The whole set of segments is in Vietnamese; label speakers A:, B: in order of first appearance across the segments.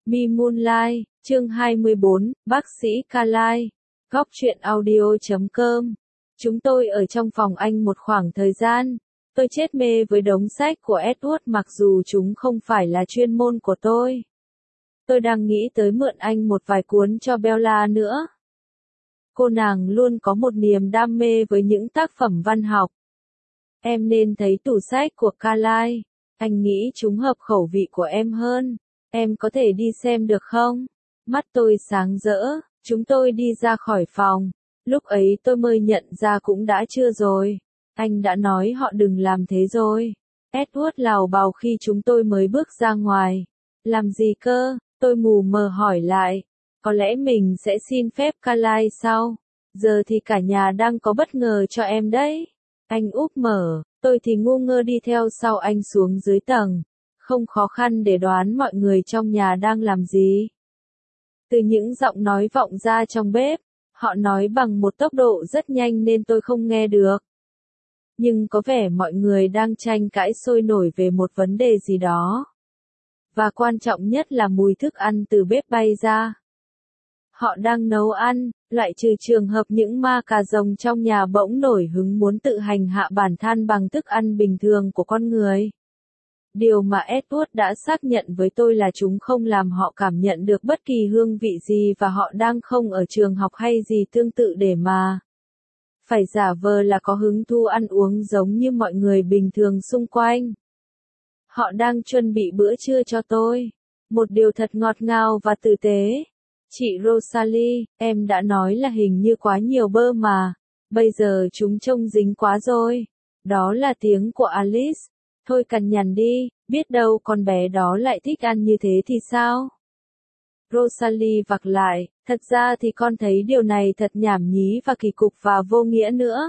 A: Me Moonlight, chương 24, bác sĩ Carline, góc truyện audio.com. Chúng tôi ở trong phòng anh một khoảng thời gian. Tôi chết mê với đống sách của Edward mặc dù chúng không phải là chuyên môn của tôi. Tôi đang nghĩ tới mượn anh một vài cuốn cho Bella nữa. Cô nàng luôn có một niềm đam mê với những tác phẩm văn học. Em nên thấy tủ sách của Carline. Anh nghĩ chúng hợp khẩu vị của em hơn. Em có thể đi xem được không? Mắt tôi sáng rỡ, chúng tôi đi ra khỏi phòng. Lúc ấy tôi mới nhận ra cũng đã trưa rồi. Anh đã nói họ đừng làm thế rồi. Edward lào bào khi chúng tôi mới bước ra ngoài. Làm gì cơ? Tôi mù mờ hỏi lại. Có lẽ mình sẽ xin phép Carline sau. Giờ thì cả nhà đang có bất ngờ cho em đấy. Anh úp mở, tôi thì ngu ngơ đi theo sau anh xuống dưới tầng. Không khó khăn để đoán mọi người trong nhà đang làm gì. Từ những giọng nói vọng ra trong bếp, họ nói bằng một tốc độ rất nhanh nên tôi không nghe được. Nhưng có vẻ mọi người đang tranh cãi sôi nổi về một vấn đề gì đó. Và quan trọng nhất là mùi thức ăn từ bếp bay ra. Họ đang nấu ăn, loại trừ trường hợp những ma cà rồng trong nhà bỗng nổi hứng muốn tự hành hạ bản thân bằng thức ăn bình thường của con người. Điều mà Edward đã xác nhận với tôi là chúng không làm họ cảm nhận được bất kỳ hương vị gì và họ đang không ở trường học hay gì tương tự để mà phải giả vờ là có hứng thú ăn uống giống như mọi người bình thường xung quanh. Họ đang chuẩn bị bữa trưa cho tôi. Một điều thật ngọt ngào và tử tế. Chị Rosalie, em đã nói là hình như quá nhiều bơ mà. Bây giờ chúng trông dính quá rồi. Đó là tiếng của Alice. Thôi cằn nhằn đi, biết đâu con bé đó lại thích ăn như thế thì sao? Rosalie vặc lại, thật ra thì con thấy điều này thật nhảm nhí và kỳ cục và vô nghĩa nữa.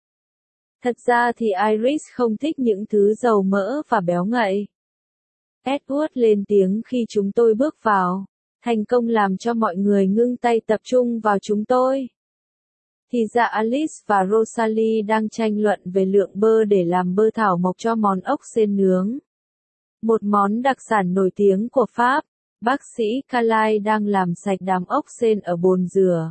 A: Thật ra thì Iris không thích những thứ dầu mỡ và béo ngậy. Edward lên tiếng khi chúng tôi bước vào, thành công làm cho mọi người ngưng tay tập trung vào chúng tôi. Thì ra Alice và Rosalie đang tranh luận về lượng bơ để làm bơ thảo mộc cho món ốc sên nướng. Một món đặc sản nổi tiếng của Pháp. Bác sĩ Carline đang làm sạch đám ốc sên ở bồn rửa.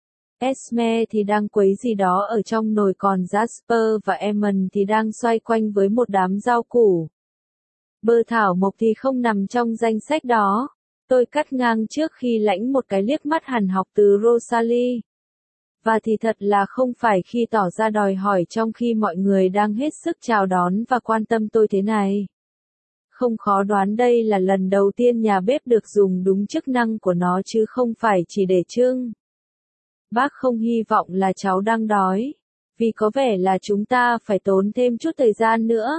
A: Esme thì đang quấy gì đó ở trong nồi còn Jasper và Eamon thì đang xoay quanh với một đám rau củ. Bơ thảo mộc thì không nằm trong danh sách đó. Tôi cắt ngang trước khi lãnh một cái liếc mắt hằn học từ Rosalie. Và thì thật là không phải khi tỏ ra đòi hỏi trong khi mọi người đang hết sức chào đón và quan tâm tôi thế này. Không khó đoán đây là lần đầu tiên nhà bếp được dùng đúng chức năng của nó chứ không phải chỉ để trưng. Bác không hy vọng là cháu đang đói, vì có vẻ là chúng ta phải tốn thêm chút thời gian nữa.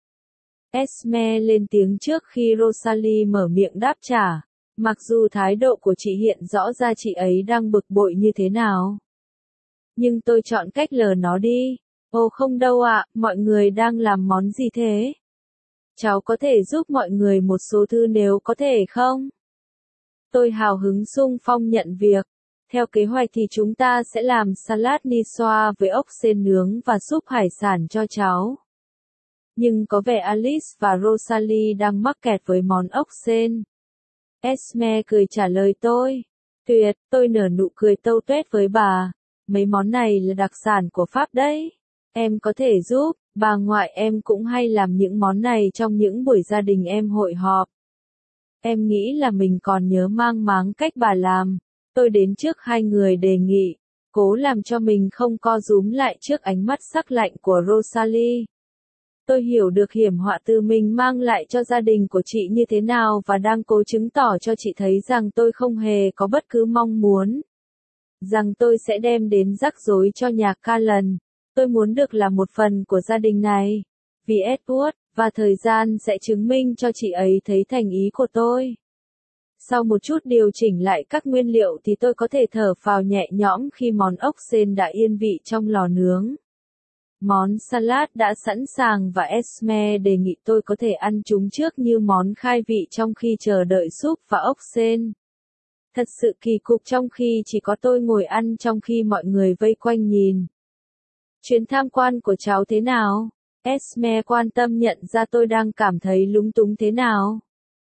A: Esme lên tiếng trước khi Rosalie mở miệng đáp trả, mặc dù thái độ của chị hiện rõ ra chị ấy đang bực bội như thế nào. Nhưng tôi chọn cách lờ nó đi. Ồ không đâu ạ, mọi người đang làm món gì thế? Cháu có thể giúp mọi người một số thư nếu có thể không? Tôi hào hứng xung phong nhận việc. Theo kế hoạch thì chúng ta sẽ làm salad niçoise với ốc sên nướng và súp hải sản cho cháu. Nhưng có vẻ Alice và Rosalie đang mắc kẹt với món ốc sên. Esme cười trả lời tôi. Tuyệt, tôi nở nụ cười tâu tuét với bà. Mấy món này là đặc sản của Pháp đấy. Em có thể giúp, bà ngoại em cũng hay làm những món này trong những buổi gia đình em hội họp. Em nghĩ là mình còn nhớ mang máng cách bà làm. Tôi đến trước hai người đề nghị, cố làm cho mình không co rúm lại trước ánh mắt sắc lạnh của Rosalie. Tôi hiểu được hiểm họa từ mình mang lại cho gia đình của chị như thế nào và đang cố chứng tỏ cho chị thấy rằng tôi không hề có bất cứ mong muốn rằng tôi sẽ đem đến rắc rối cho nhà Callan. Tôi muốn được là một phần của gia đình này. Vì Edward, và thời gian sẽ chứng minh cho chị ấy thấy thành ý của tôi. Sau một chút điều chỉnh lại các nguyên liệu thì tôi có thể thở phào nhẹ nhõm khi món ốc sên đã yên vị trong lò nướng. Món salad đã sẵn sàng và Esme đề nghị tôi có thể ăn chúng trước như món khai vị trong khi chờ đợi súp và ốc sên. Thật sự kỳ cục trong khi chỉ có tôi ngồi ăn trong khi mọi người vây quanh nhìn. Chuyến tham quan của cháu thế nào? Esme quan tâm nhận ra tôi đang cảm thấy lúng túng thế nào.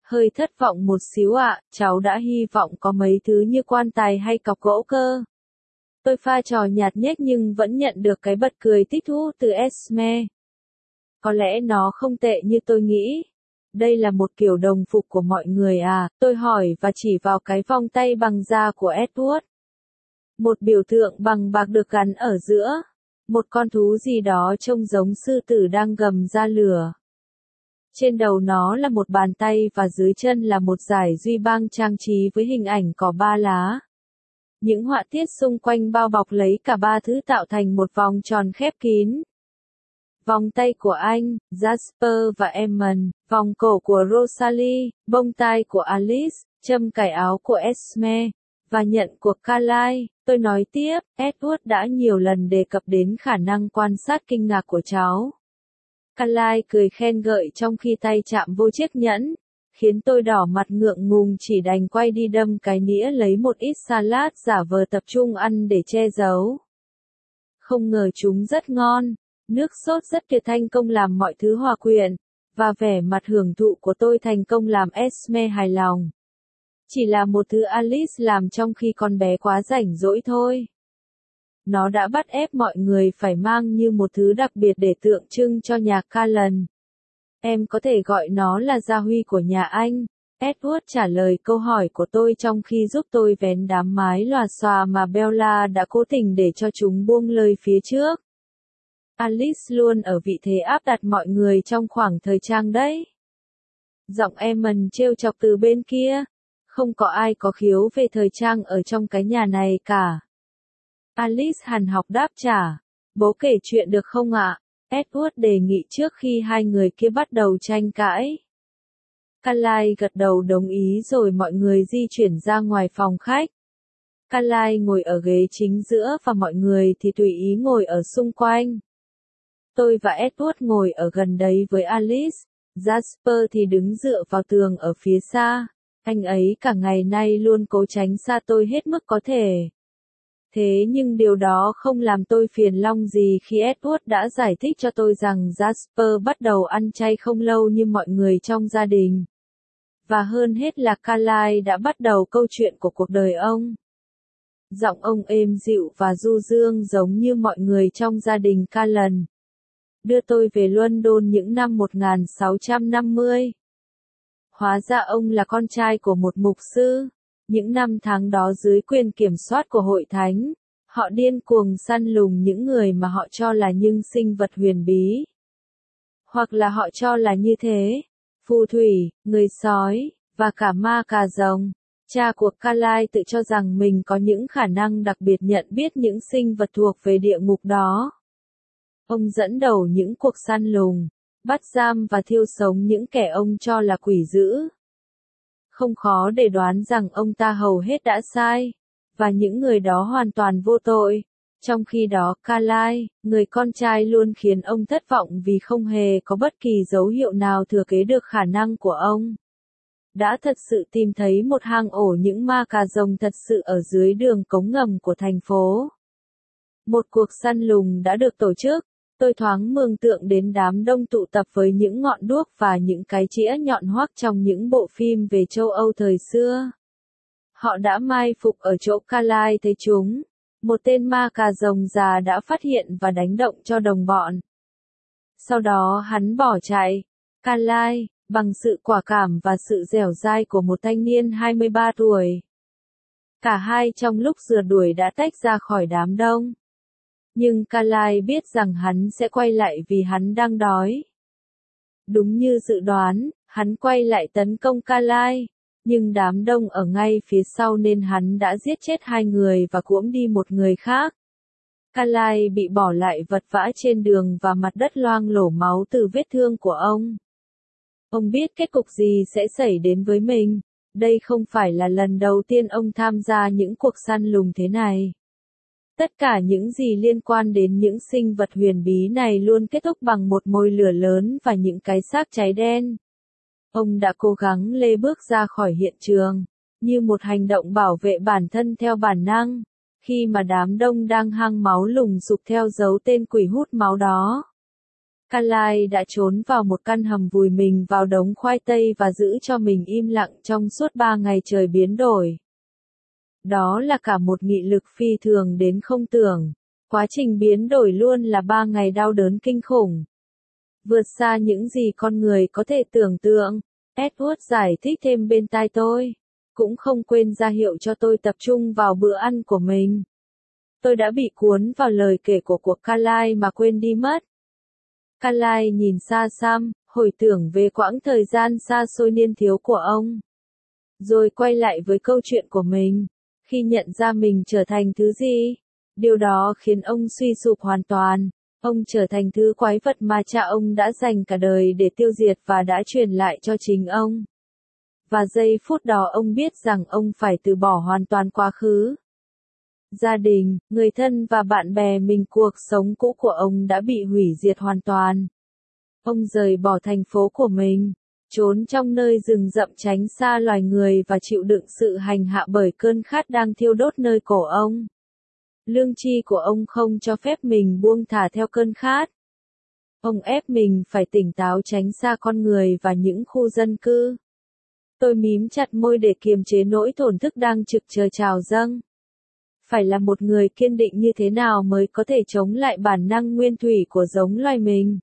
A: Hơi thất vọng một xíu ạ, cháu đã hy vọng có mấy thứ như quan tài hay cọc gỗ cơ. Tôi pha trò nhạt nhếch nhưng vẫn nhận được cái bật cười thích thú từ Esme. Có lẽ nó không tệ như tôi nghĩ. Đây là một kiểu đồng phục của mọi người à, tôi hỏi và chỉ vào cái vòng tay bằng da của Edward. Một biểu tượng bằng bạc được gắn ở giữa. Một con thú gì đó trông giống sư tử đang gầm ra lửa. Trên đầu nó là một bàn tay và dưới chân là một dải duy bang trang trí với hình ảnh cỏ ba lá. Những họa tiết xung quanh bao bọc lấy cả ba thứ tạo thành một vòng tròn khép kín. Vòng tay của anh, Jasper và Emmond, vòng cổ của Rosalie, bông tai của Alice, châm cài áo của Esme, và nhận của Carlisle. Tôi nói tiếp, Edward đã nhiều lần đề cập đến khả năng quan sát kinh ngạc của cháu. Carlisle cười khen ngợi trong khi tay chạm vô chiếc nhẫn, khiến tôi đỏ mặt ngượng ngùng chỉ đành quay đi đâm cái nĩa lấy một ít salad giả vờ tập trung ăn để che giấu. Không ngờ chúng rất ngon, nước sốt rất tuyệt thành công làm mọi thứ hòa quyện, và vẻ mặt hưởng thụ của tôi thành công làm Esme hài lòng. Chỉ là một thứ Alice làm trong khi con bé quá rảnh rỗi thôi. Nó đã bắt ép mọi người phải mang như một thứ đặc biệt để tượng trưng cho nhà Callan. Em có thể gọi nó là gia huy của nhà anh. Edward trả lời câu hỏi của tôi trong khi giúp tôi vén đám mái lòa xòa mà Bella đã cố tình để cho chúng buông lơi phía trước. Alice luôn ở vị thế áp đặt mọi người trong khoảng thời trang đấy. Giọng Emmond trêu chọc từ bên kia. Không có ai có khiếu về thời trang ở trong cái nhà này cả. Alice hằn học đáp trả. Bố kể chuyện được không ạ? Edward đề nghị trước khi hai người kia bắt đầu tranh cãi. Carlisle gật đầu đồng ý rồi mọi người di chuyển ra ngoài phòng khách. Carlisle ngồi ở ghế chính giữa và mọi người thì tùy ý ngồi ở xung quanh. Tôi và Edward ngồi ở gần đấy với Alice. Jasper thì đứng dựa vào tường ở phía xa. Anh ấy cả ngày nay luôn cố tránh xa tôi hết mức có thể. Thế nhưng điều đó không làm tôi phiền long gì khi Edward đã giải thích cho tôi rằng Jasper bắt đầu ăn chay không lâu như mọi người trong gia đình. Và hơn hết là Carlisle đã bắt đầu câu chuyện của cuộc đời ông. Giọng ông êm dịu và du dương giống như mọi người trong gia đình Callan. Đưa tôi về London những năm 1650. Hóa ra ông là con trai của một mục sư. Những năm tháng đó dưới quyền kiểm soát của hội thánh, họ điên cuồng săn lùng những người mà họ cho là những sinh vật huyền bí. Hoặc là họ cho là như thế. Phù thủy, người sói, và cả ma cà rồng. Cha của Carlisle tự cho rằng mình có những khả năng đặc biệt nhận biết những sinh vật thuộc về địa ngục đó. Ông dẫn đầu những cuộc săn lùng, bắt giam và thiêu sống những kẻ ông cho là quỷ dữ. Không khó để đoán rằng ông ta hầu hết đã sai, và những người đó hoàn toàn vô tội. Trong khi đó Carlisle, người con trai luôn khiến ông thất vọng vì không hề có bất kỳ dấu hiệu nào thừa kế được khả năng của ông. Đã thật sự tìm thấy một hang ổ những ma cà rồng thật sự ở dưới đường cống ngầm của thành phố. Một cuộc săn lùng đã được tổ chức. Tôi thoáng mường tượng đến đám đông tụ tập với những ngọn đuốc và những cái chĩa nhọn hoắt trong những bộ phim về châu Âu thời xưa. Họ đã mai phục ở chỗ Carlisle thấy chúng. Một tên ma cà rồng già đã phát hiện và đánh động cho đồng bọn. Sau đó hắn bỏ chạy. Carlisle, bằng sự quả cảm và sự dẻo dai của một thanh niên 23 tuổi. Cả hai trong lúc rượt đuổi đã tách ra khỏi đám đông. Nhưng Carlisle biết rằng hắn sẽ quay lại vì hắn đang đói. Đúng như dự đoán, hắn quay lại tấn công Carlisle, nhưng đám đông ở ngay phía sau nên hắn đã giết chết hai người và cuỗm đi một người khác. Carlisle bị bỏ lại vật vã trên đường và mặt đất loang lổ máu từ vết thương của ông. Ông biết kết cục gì sẽ xảy đến với mình. Đây không phải là lần đầu tiên ông tham gia những cuộc săn lùng thế này. Tất cả những gì liên quan đến những sinh vật huyền bí này luôn kết thúc bằng một mồi lửa lớn và những cái xác cháy đen. Ông đã cố gắng lê bước ra khỏi hiện trường, như một hành động bảo vệ bản thân theo bản năng, khi mà đám đông đang hăng máu lùng sục theo dấu tên quỷ hút máu đó. Carlyle đã trốn vào một căn hầm vùi mình vào đống khoai tây và giữ cho mình im lặng trong suốt 3 ngày trời biến đổi. Đó là cả một nghị lực phi thường đến không tưởng. Quá trình biến đổi luôn là 3 ngày đau đớn kinh khủng. Vượt xa những gì con người có thể tưởng tượng. Edward giải thích thêm bên tai tôi. Cũng không quên ra hiệu cho tôi tập trung vào bữa ăn của mình. Tôi đã bị cuốn vào lời kể của cuộc Carlyle mà quên đi mất. Carlyle nhìn xa xăm, hồi tưởng về quãng thời gian xa xôi niên thiếu của ông. Rồi quay lại với câu chuyện của mình. Khi nhận ra mình trở thành thứ gì, điều đó khiến ông suy sụp hoàn toàn. Ông trở thành thứ quái vật mà cha ông đã dành cả đời để tiêu diệt và đã truyền lại cho chính ông. Và giây phút đó ông biết rằng ông phải từ bỏ hoàn toàn quá khứ. Gia đình, người thân và bạn bè mình, cuộc sống cũ của ông đã bị hủy diệt hoàn toàn. Ông rời bỏ thành phố của mình, trốn trong nơi rừng rậm tránh xa loài người và chịu đựng sự hành hạ bởi cơn khát đang thiêu đốt nơi cổ ông. Lương tri của ông không cho phép mình buông thả theo cơn khát. Ông ép mình phải tỉnh táo tránh xa con người và những khu dân cư. Tôi mím chặt môi để kiềm chế nỗi thổn thức đang trực chờ trào dâng. Phải là một người kiên định như thế nào mới có thể chống lại bản năng nguyên thủy của giống loài mình?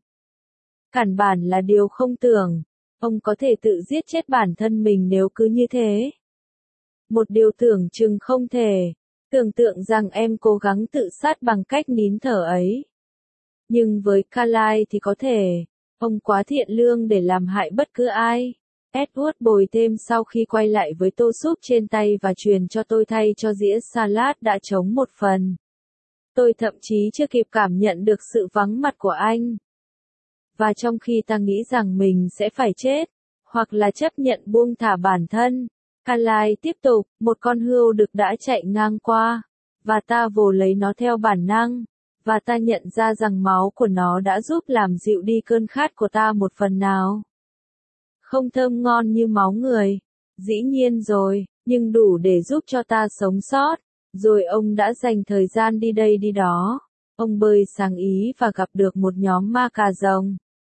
A: Cản bản là điều không tưởng. Ông có thể tự giết chết bản thân mình nếu cứ như thế. Một điều tưởng chừng không thể. Tưởng tượng rằng em cố gắng tự sát bằng cách nín thở ấy. Nhưng với Carlyle thì có thể. Ông quá thiện lương để làm hại bất cứ ai. Edward bồi thêm sau khi quay lại với tô súp trên tay và truyền cho tôi thay cho dĩa salad đã trống một phần. Tôi thậm chí chưa kịp cảm nhận được sự vắng mặt của anh. Và trong khi ta nghĩ rằng mình sẽ phải chết, hoặc là chấp nhận buông thả bản thân, Carlyle tiếp tục, một con hươu đực đã chạy ngang qua, và ta vồ lấy nó theo bản năng, và ta nhận ra rằng máu của nó đã giúp làm dịu đi cơn khát của ta một phần nào. Không thơm ngon như máu người, dĩ nhiên rồi, nhưng đủ để giúp cho ta sống sót. Rồi ông đã dành thời gian đi đây đi đó. Ông bơi sang Ý và gặp được một nhóm ma cà rồng.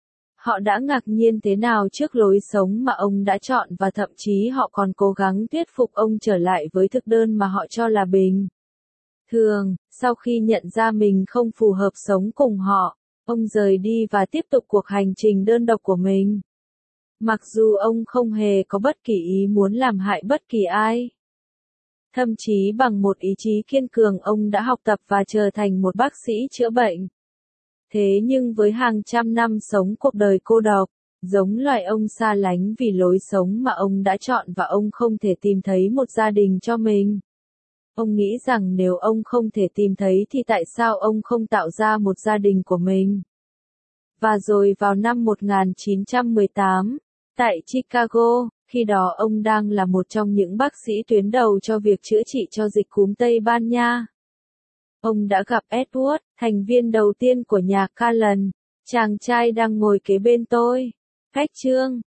A: Họ đã ngạc nhiên thế nào trước lối sống mà ông đã chọn và thậm chí họ còn cố gắng thuyết phục ông trở lại với thực đơn mà họ cho là bình thường. Sau khi nhận ra mình không phù hợp sống cùng họ, ông rời đi và tiếp tục cuộc hành trình đơn độc của mình. Mặc dù ông không hề có bất kỳ ý muốn làm hại bất kỳ ai. Thậm chí bằng một ý chí kiên cường ông đã học tập và trở thành một bác sĩ chữa bệnh. Thế nhưng với hàng trăm năm sống cuộc đời cô độc, giống loài ông xa lánh vì lối sống mà ông đã chọn và ông không thể tìm thấy một gia đình cho mình. Ông nghĩ rằng nếu ông không thể tìm thấy thì tại sao ông không tạo ra một gia đình của mình? Và rồi vào năm 1918, tại Chicago, khi đó ông đang là một trong những bác sĩ tuyến đầu cho việc chữa trị cho dịch cúm Tây Ban Nha. Ông đã gặp Edward, thành viên đầu tiên của nhà Callan, chàng trai đang ngồi kế bên tôi. Cách chương